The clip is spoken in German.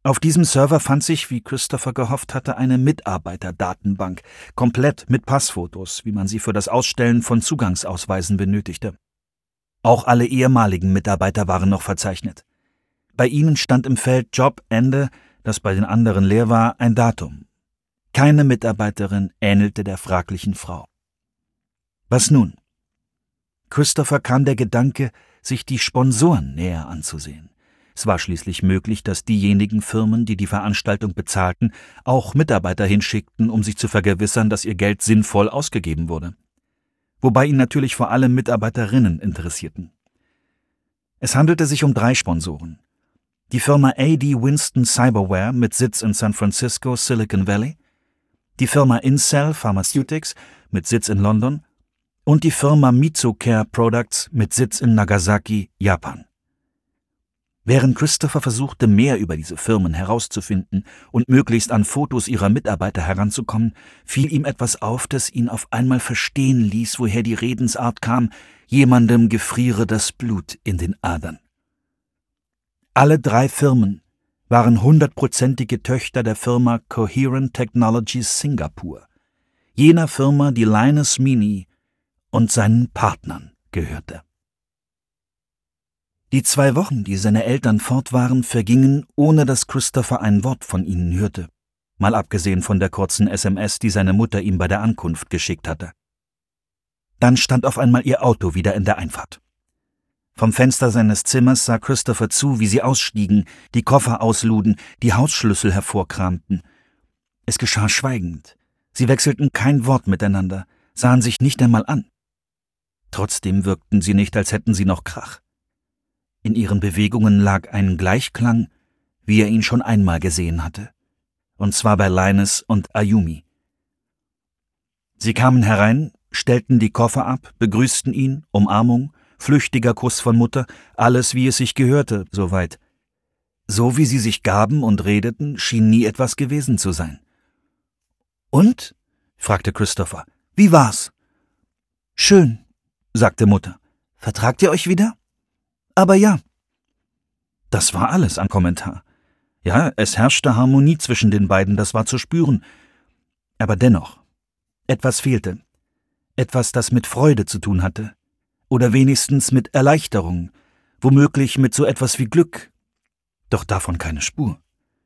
Auf diesem Server fand sich, wie Christopher gehofft hatte, eine Mitarbeiterdatenbank, komplett mit Passfotos, wie man sie für das Ausstellen von Zugangsausweisen benötigte. Auch alle ehemaligen Mitarbeiter waren noch verzeichnet. Bei ihnen stand im Feld Jobende, das bei den anderen leer war, ein Datum. Keine Mitarbeiterin ähnelte der fraglichen Frau. Was nun? Christopher kam der Gedanke, sich die Sponsoren näher anzusehen. Es war schließlich möglich, dass diejenigen Firmen, die die Veranstaltung bezahlten, auch Mitarbeiter hinschickten, um sich zu vergewissern, dass ihr Geld sinnvoll ausgegeben wurde. Wobei ihn natürlich vor allem Mitarbeiterinnen interessierten. Es handelte sich um 3 Sponsoren. Die Firma A.D. Winston Cyberware mit Sitz in San Francisco, Silicon Valley, die Firma Incell Pharmaceutics mit Sitz in London und die Firma Mitsocare Products mit Sitz in Nagasaki, Japan. Während Christopher versuchte, mehr über diese Firmen herauszufinden und möglichst an Fotos ihrer Mitarbeiter heranzukommen, fiel ihm etwas auf, das ihn auf einmal verstehen ließ, woher die Redensart kam: jemandem gefriere das Blut in den Adern. Alle 3 Firmen waren 100%ige Töchter der Firma Coherent Technologies Singapur, jener Firma, die Linus Meany und seinen Partnern gehörte. Die 2 Wochen, die seine Eltern fort waren, vergingen, ohne dass Christopher ein Wort von ihnen hörte, mal abgesehen von der kurzen SMS, die seine Mutter ihm bei der Ankunft geschickt hatte. Dann stand auf einmal ihr Auto wieder in der Einfahrt. Vom Fenster seines Zimmers sah Christopher zu, wie sie ausstiegen, die Koffer ausluden, die Hausschlüssel hervorkramten. Es geschah schweigend. Sie wechselten kein Wort miteinander, sahen sich nicht einmal an. Trotzdem wirkten sie nicht, als hätten sie noch Krach. In ihren Bewegungen lag ein Gleichklang, wie er ihn schon einmal gesehen hatte, und zwar bei Linus und Ayumi. Sie kamen herein, stellten die Koffer ab, begrüßten ihn, Umarmung, flüchtiger Kuss von Mutter, alles wie es sich gehörte, soweit. So wie sie sich gaben und redeten, schien nie etwas gewesen zu sein. »Und?« fragte Christopher. »Wie war's?« »Schön«, sagte Mutter. »Vertragt ihr euch wieder?« »Aber ja.« Das war alles an Kommentar. Ja, es herrschte Harmonie zwischen den beiden, das war zu spüren. Aber dennoch, etwas fehlte. Etwas, das mit Freude zu tun hatte. Oder wenigstens mit Erleichterung, womöglich mit so etwas wie Glück. Doch davon keine Spur.